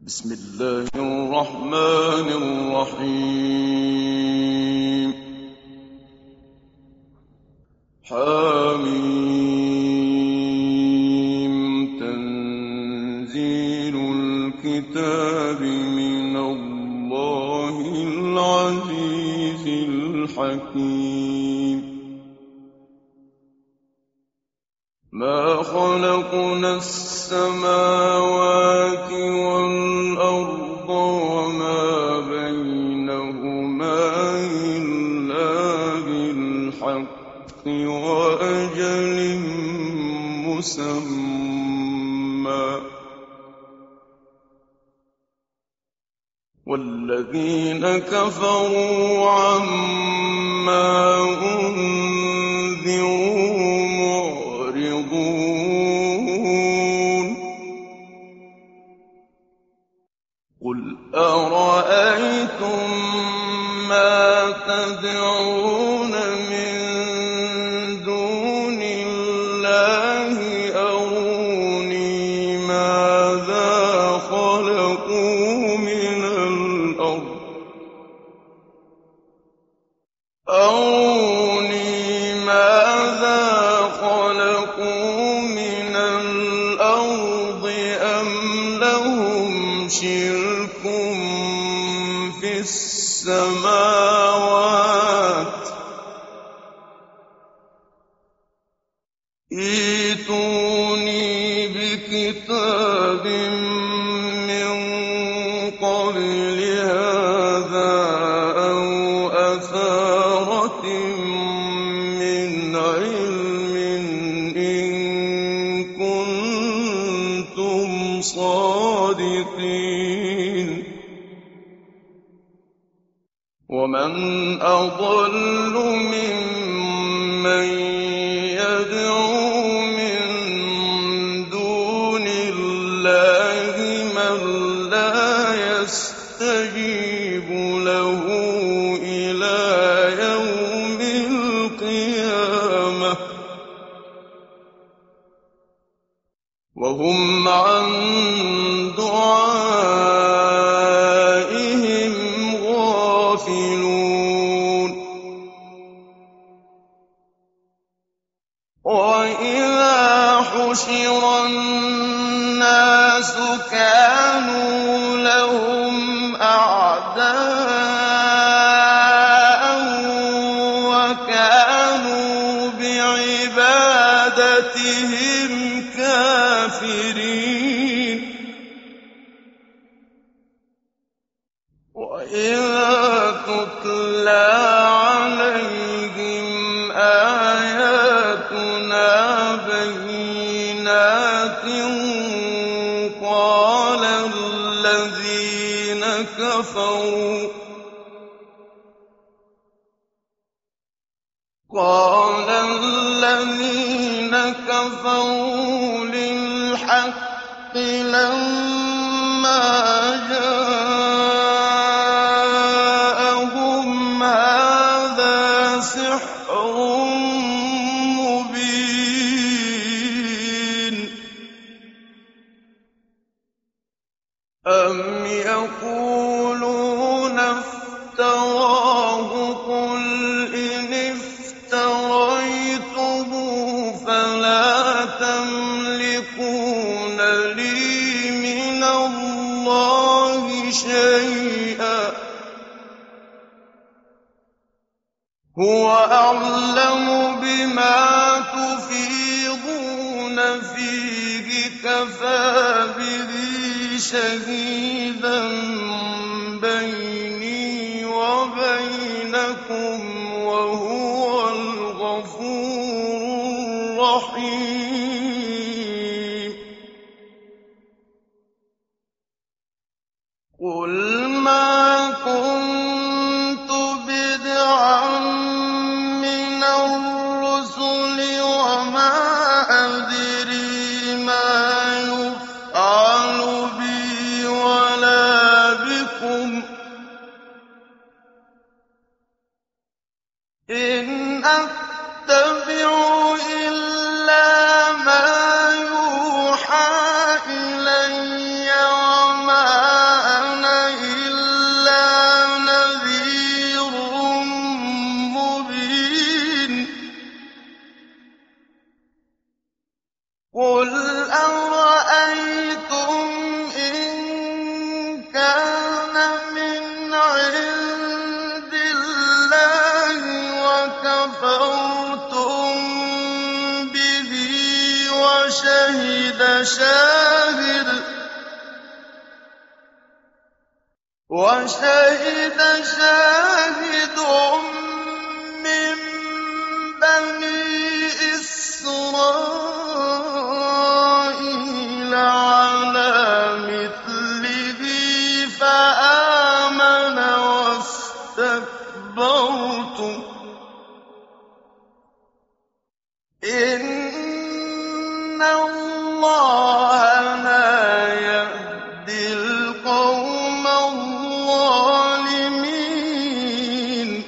بسم الله الرحمن الرحيم. حميم. تنزيل الكتاب من الله العزيز الحكيم. ما خلقنا السماوات والأرض وما بينهما إلا بالحق وأجل مسمى، والذين كفروا عما أنذروا معرضون. قل أرأيتم ما تدعون من دون الله أروني ماذا خلقوا من الأرض أم لهم شرك في السماوات ائتوني بكتاب من قبل هذا أو أثارة من علم إن كنتم صادقين. ومن أضل ممن يدعو من دون الله من لا يستجيب له إلى يوم القيامة وهم عن دعائهم غافلون. وإذا حشر الناس كانوا لهم أعداء وكانوا بعبادتهم كافرين. وإذا تتلى عليهم آياتنا بينات قال الذين كفروا للحق لما جاءهم هذا سحر مبين. أم يقولون افتراه قل إن افتريته فلا تملكون لي من الله شيئا هو أعلم بما تفيضون فيه كفى به شهيدا بيني وبينكم وهو الغفور الرحيم. قل ما كنت بدعا من الرسل وما أدري ما يفعل بي ولا بكم إن أتبع إلا ما يوحى إلي وما شاهد من بني إسرائيل على مثله فآمن واستكبرتم إِنَّ اللَّهَ لَا يَهْدِي الْقَوْمَ الظَّالِمِينَ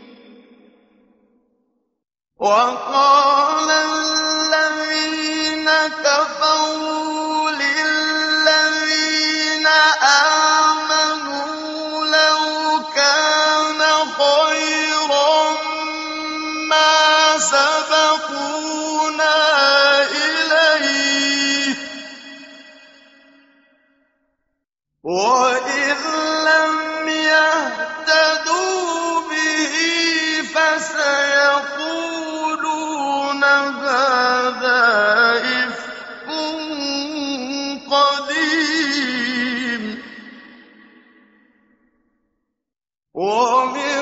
وَقَالَ الَّذِينَ كَفَرُوا لِلَّذِينَ آمَنُوا لَوْ كَانَ خَيْرًا مَّا سَبَقُونَا إِلَيْهِ وَإِذ لَّمْ يَهْتَدُوا بِهِ فَسَيَقُولُونَ هَٰذَا إِفْكٌ قَدِيمٌ وَمِن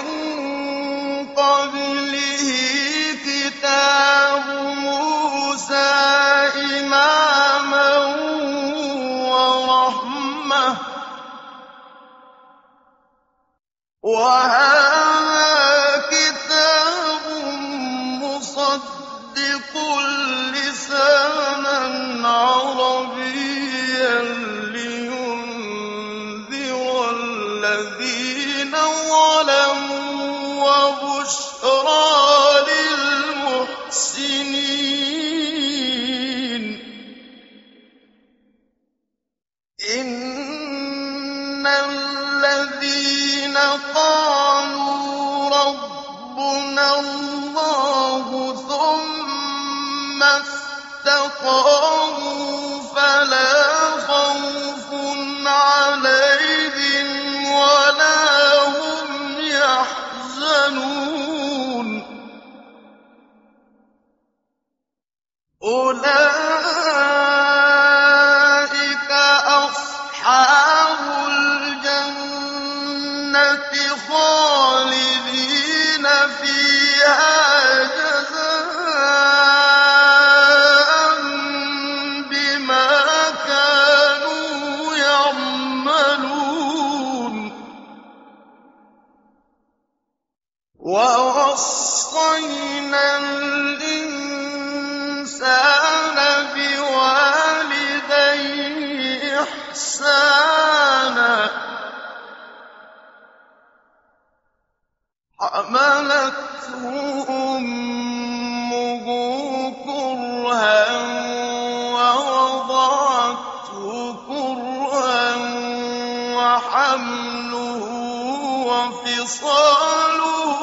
قَبْلِهِ كِتَابُ مُوسَىٰ إِمَامًا وَرَحْمَةً ۚ وَهَٰذَا كِتَابٌ مُّصَدِّقٌ لِّسَانًا عَرَبِيًّا لِّيُنذِرَ الَّذِينَ ظَلَمُوا وَبُشْرَىٰ لِلْمُحْسِنِينَ إِنَّ الَّذِينَ قَالُوا رَبُّنَا اللَّهُ ثُمَّ اسْتَقَامُوا فَلَا خَوْفٌ عَلَيْهِمْ وَلَا هُمْ يَحْزَنُونَ أُولَٰئِكَ أَصْحَابُ الْجَنَّةِ خَالِدِينَ فِيهَا جَزَاءً بِمَا كَانُوا يَعْمَلُونَ وَوَصَّيْنَا الْإِنسَانَ بِوَالِدَيْهِ إِحْسَانًا ۖ حَمَلَتْهُ أُمُّهُ كُرْهًا وَوَضَعَتْهُ كُرْهًا وَحَمْلُهُ وَفِصَالُهُ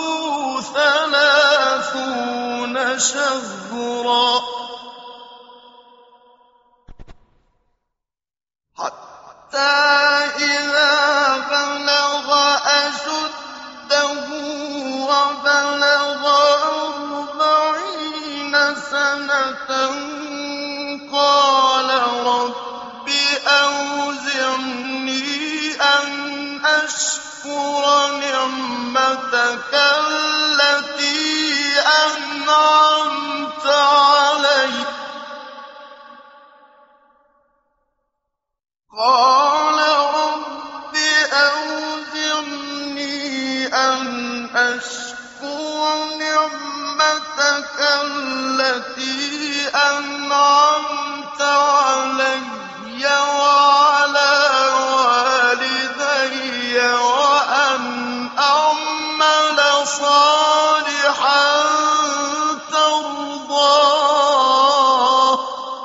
30 شهرا حتى إذا بلغ أشده وبلغ 40 سنة قال رب أوزعني أن أشكر نعمتك التي أنعمت علي قال رب أوزعني أن أشكر نعمتك التي أنعمت علي وعلى والدي وأن أعمل صالحا ترضاه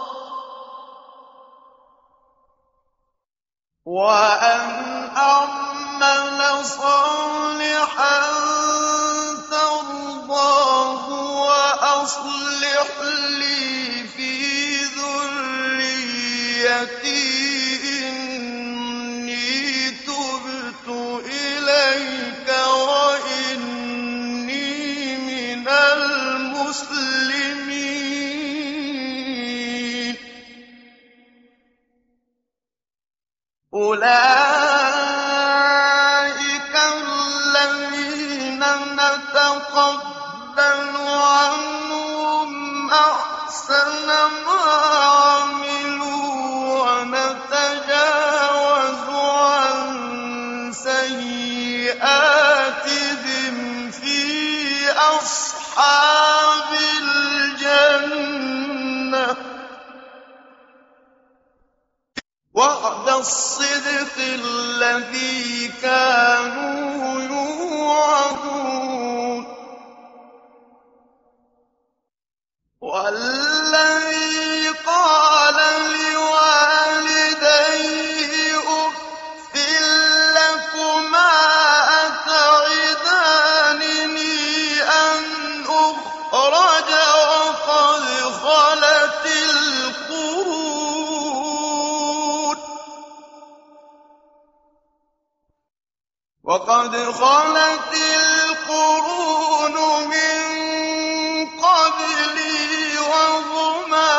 وأصلح لي في ذريتي إني تبت إليك وإني من المسلمين أولئك الذين نتقبل عنهم أحسن ما عملوا ونتجاوز عن سيئاتهم في أصحاب الجنة وعد الصدق الذي كانوا يوعدون والذي قال لوالديه أف لكما أتعدانني أن أخرج وقد خلت القرون من قبلي وهما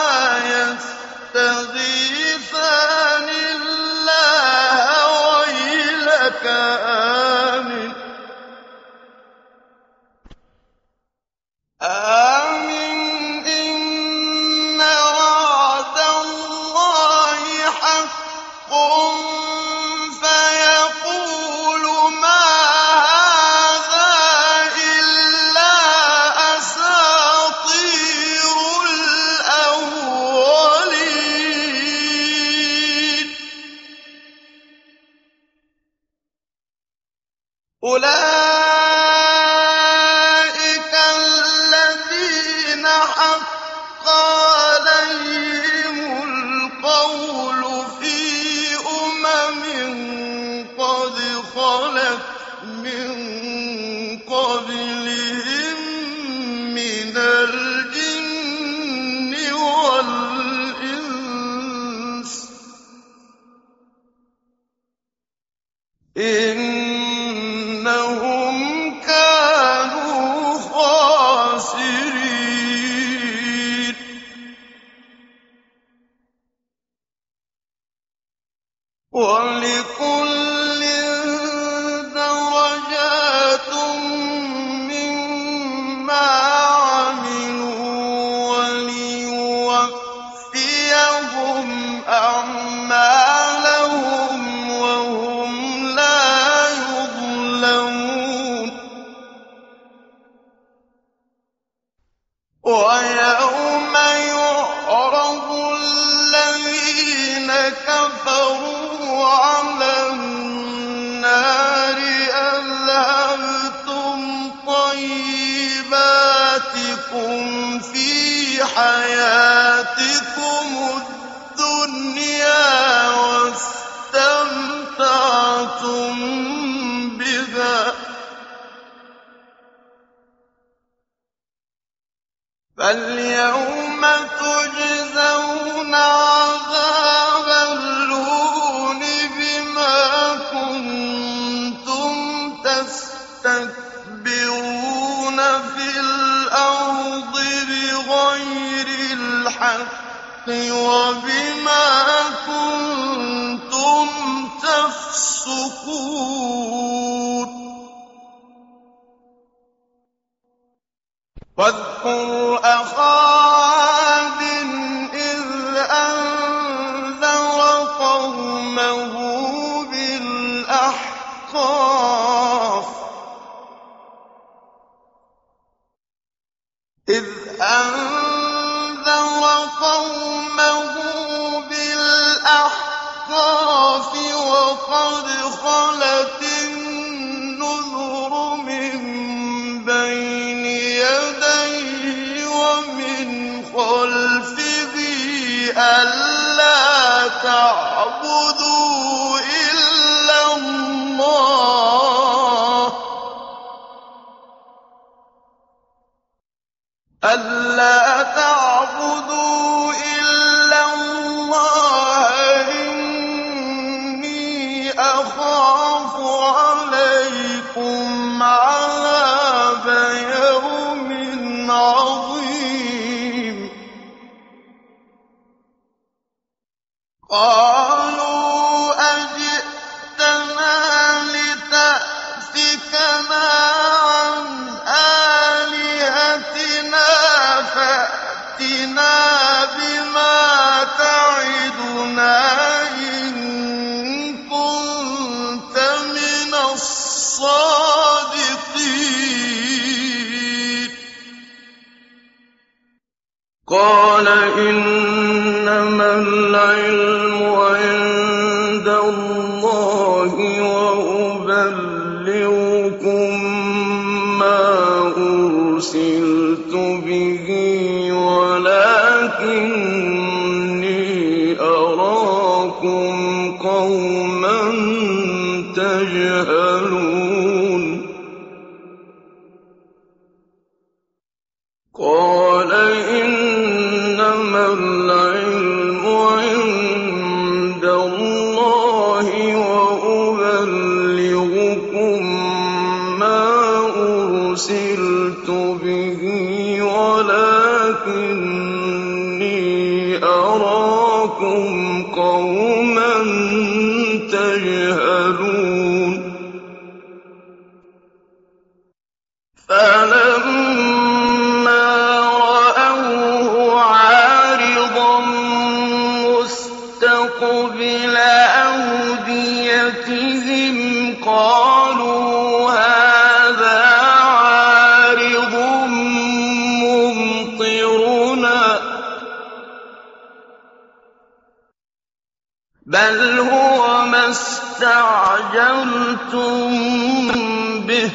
يستغيثان الله ويلك آمن إن وعد الله حق فيقول ما هذا إلا أساطير الأولين أولئك الذين حق عليهم القول في قد خلت من قبلهم من الجن والإنس إنهم كانوا خاسرين ولكل درجات مما عملوا وليوفيهم أعمالهم وهم لا يظلمون ويوم يعرض الذين كفروا على النار أذهبتم طيباتكم في حياتكم الدنيا واستمتعتم بها فاليوم تجزون عذاب الهون بما كنتم تستكبرون في الأرض بغير الحق وبما كنتم تفسقون واذكر أخا عاد إذ أنذر قومه بالأحقاف وقد خلت النذر من بين يديه ومن خلفه ألا تعبدوا إلا الله إني أخاف عليكم عذاب يوم عظيم قالوا أجئتنا اللَّهِ وَأُبَلِّغُكُم مَّا أُرْسِلْتُ بِهِ وَلَٰكِنِّي أَرَاكُمْ قَوْمًا تَجْهَلُونَ قَالَ إِنَّمَا الْعِلْمُ عِندَ اللَّهِ وَأُبَلِّغُكُم مَّا أُرْسِلْتُ بِهِ وَلَٰكِنِّي أَرَاكُمْ قَوْمًا تَجْهَلُونَ فَلَمَّا رَأَوْهُ عَارِضًا مُّسْتَقْبِلَ أَوْدِيَتِهِمْ قَالُوا هَٰذَا عَارِضٌ مُّمْطِرُنَا ۚ بَلْ هُوَ مَا اسْتَعْجَلْتُم بِهِ ۖ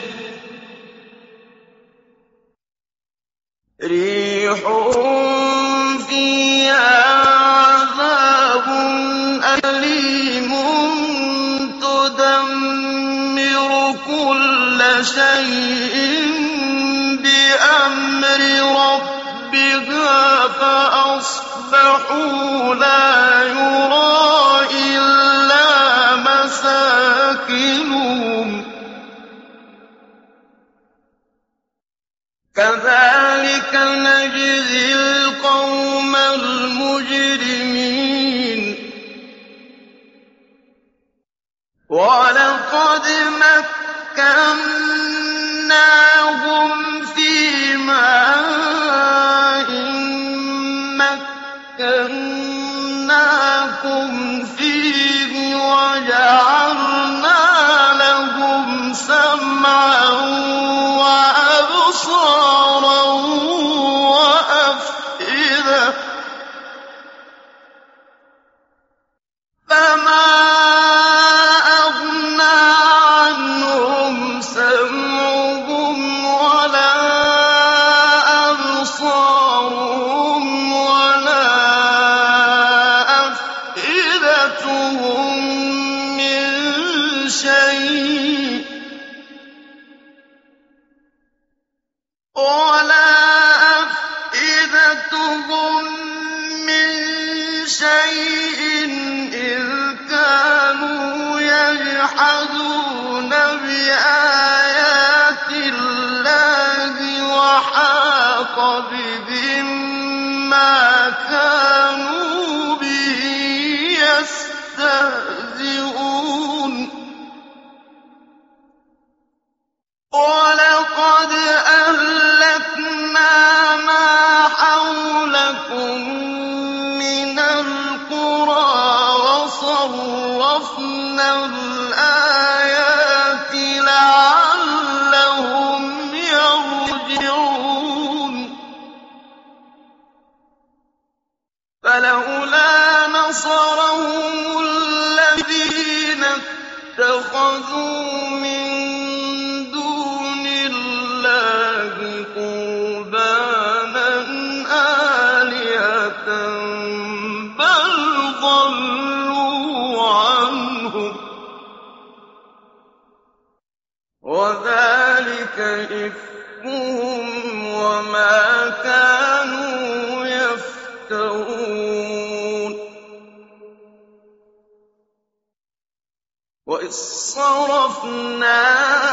رِيحٌ فِيهَا عَذَابٌ أَلِيمٌ تُدَمِّرُ كُلَّ شَيْءٍ بِأَمْرِ رَبِّهَا فَأَصْبَحُوا لَا يُرَىٰ إِلَّا مَسَاكِنُهُمْ ۚ كَذَٰلِكَ نَجْزِي الْقَوْمَ الْمُجْرِمِينَ وَلَقَدْ مَكَّنَّاهُمْ فِي مَاءٍ مَّكَّنَّاكُمْ فِيهِ وَجَعَلْنَا لَهُمْ سَمْعًا وَأَبْصَارًا وَأَفْئِدَةً فَمَا أَغْنَىٰ عَنْهُمْ سَمْعُهُمْ وَلَا أَبْصَارُهُمْ وَلَا أَفْئِدَتُهُم مِّن شَيْءٍ إِذْ كَانُوا يَجْحَدُونَ بِآيَاتِ اللَّهِ وَحَاقَ بِهِم مَّا كَانُوا بِهِ يَسْتَهْزِئُونَ وَلَقَدْ أَهْلَكْنَا مَا حَوْلَكُم مِّنَ الْقُرَىٰ وَصَرَّفْنَا الْآيَاتِ لَعَلَّهُمْ يَرْجِعُونَ فَلَوْلَا نَصَرَهُمُ الَّذِينَ اتَّخَذُوا مِن دُونِ اللَّهِ قُرْبَانًا آلِهَةً بَلْ ضَلُّوا عَنْهُمْ ۚ وَذَٰلِكَ إِفْكُهُمْ وَمَا كَانُوا يَفْتَرُونَ وَإِذ صَّرَفْنَا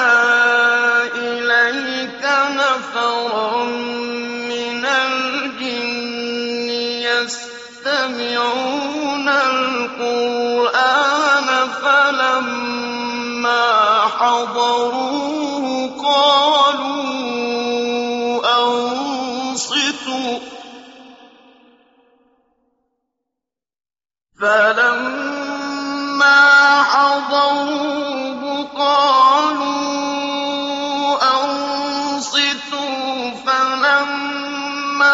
إِلَيْكَ نَفَرًا مِّنَ الْجِنِّ يَسْتَمِعُونَ الْقُرْآنَ فَلَمَّا حَضَرُوهُ قَالُوا أَنصِتُوا ۖ فَلَمَّا حَضَرُوهُ قَالُوا أَنصِتُوا ۖ فَلَمَّا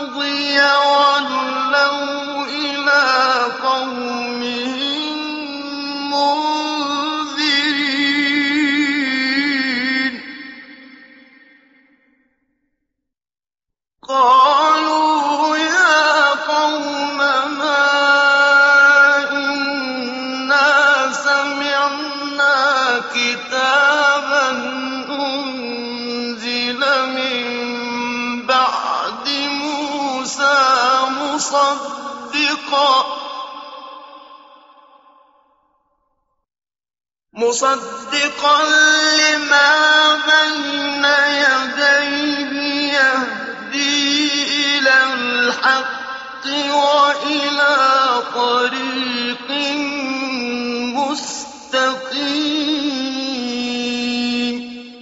قُضِيَ وَلَّوْا إِلَىٰ قَوْمِهِم مُنذِرِينَ قَالُوا يَا قَوْمَنَا إِنَّا سَمِعْنَا كِتَابًا أُنزِلَ مِن بَعْدِ مُوسَىٰ مُصَدِّقًا لِّمَا بَيْنَ يَدَيْهِ يَهْدِي إِلَى الْحَقِّ وَإِلَىٰ طَرِيقٍ مُّسْتَقِيمٍ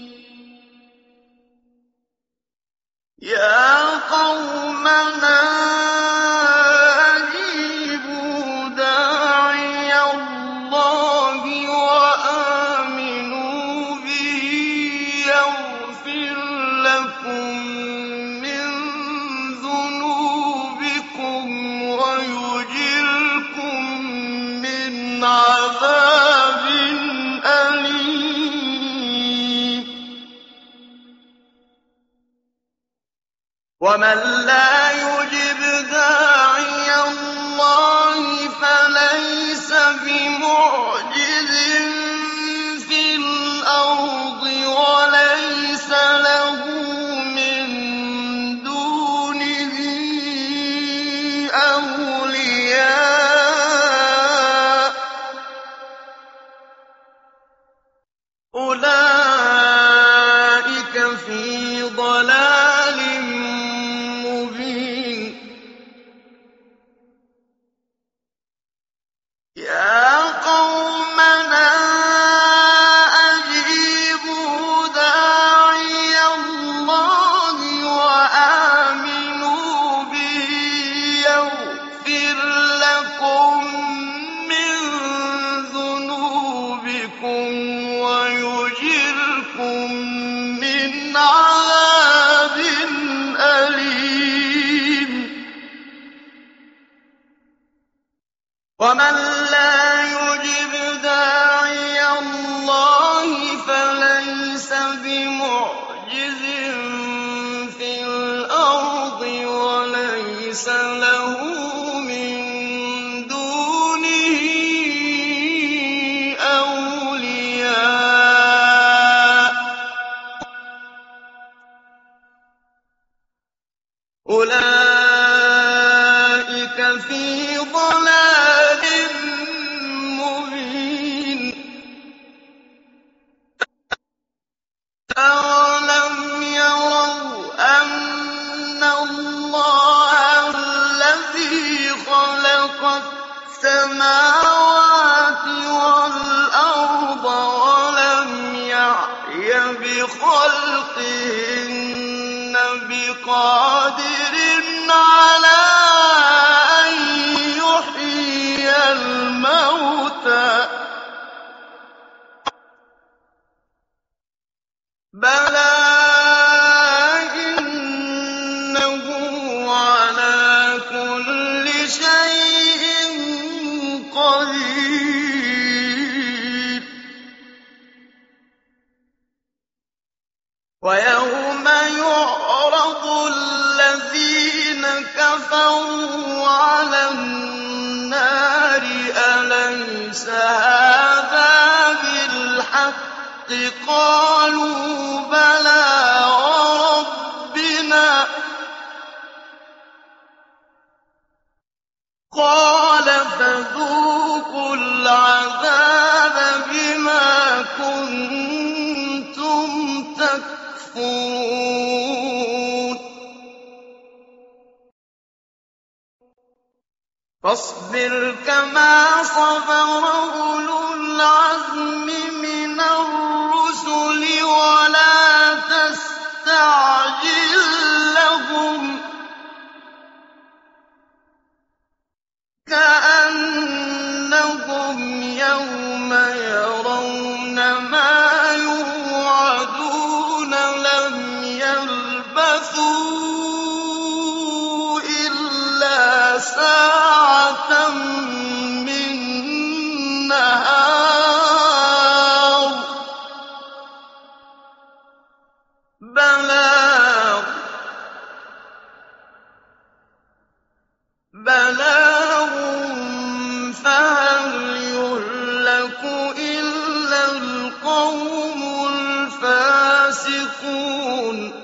يَا قَوْمَنَا أَجِيبُوا دَاعِيَ اللَّهِ وَآمِنُوا بِهِ يَغْفِرْ لَكُم مِّن ذُنُوبِكُمْ وَيُجِرْكُم مِّنْ عَذَابٍ أَلِيمٍ وَمَن لَّا يُجِبْ دَاعِيَ اللَّهِ فَلَيْسَ بِمُعْجِزٍ فِي الْأَرْضِ وَلَيْسَ لَهُ مِن دُونِهِ أَوْلِيَاءُ ۚ أُولَٰئِكَ فِي ضَلَالٍ مُّبِينٍ يَا قَوْمَنَا أَجِيبُوا دَاعِيَ اللَّهِ وَآمِنُوا بِهِ يَغْفِرْ لَكُم مِّن ذُنُوبِكُمْ وَيُجِرْكُم مِّنْ عَذَابٍ أَلِيمٍ وَمَن لَّا يُجِبْ دَاعِيَ اللَّهِ فَلَيْسَ بِمُعْجِزٍ فِي الْأَرْضِ وَلَيْسَ لَهُ مِن دُونِهِ أَوْلِيَاءُ ۚ أُولَٰئِكَ فِي ضَلَالٍ مُّبِينٍ أَوَلَمْ يَرَوْا أَنَّ اللَّهَ الَّذِي خَلَقَ السَّمَاوَاتِ وَالْأَرْضَ وَلَمْ يَعْيَ بِخَلْقِهِنَّ بِقَادِرٍ عَلَىٰ أَن يُحْيِيَ الْمَوْتَىٰ ۚ بَلَىٰ إِنَّهُ عَلَىٰ كُلِّ شَيْءٍ قَدِيرٌ وَيَوْمَ يُعْرَضُ الَّذِينَ كَفَرُوا عَلَى النَّارِ أَلَيْسَ هَٰذَا بِالْحَقِّ ۖ قَالُوا بَلَىٰ وَرَبِّنَا ۚ قَالَ فَذُوقُوا الْعَذَابَ بِمَا كُنتُمْ تَكْفُرُونَ فَاصْبِرْ كَمَا صَبَرَ أُولُو الْعَزْمِ مِنَ الرُّسُلِ وَلَا تَسْتَعْجِل لَّهُمْ ۚ كَأَنَّهُمْ يَوْمَ يَرَوْنَ مَا يُوعَدُونَ لَمْ يَلْبَثُوا إِلَّا سَاعَةً مِّن نَّهَارٍ بَلَاغٌ فَهَلْ يُهْلَكُ إِلَّا الْقَوْمُ الْفَاسِقُونَ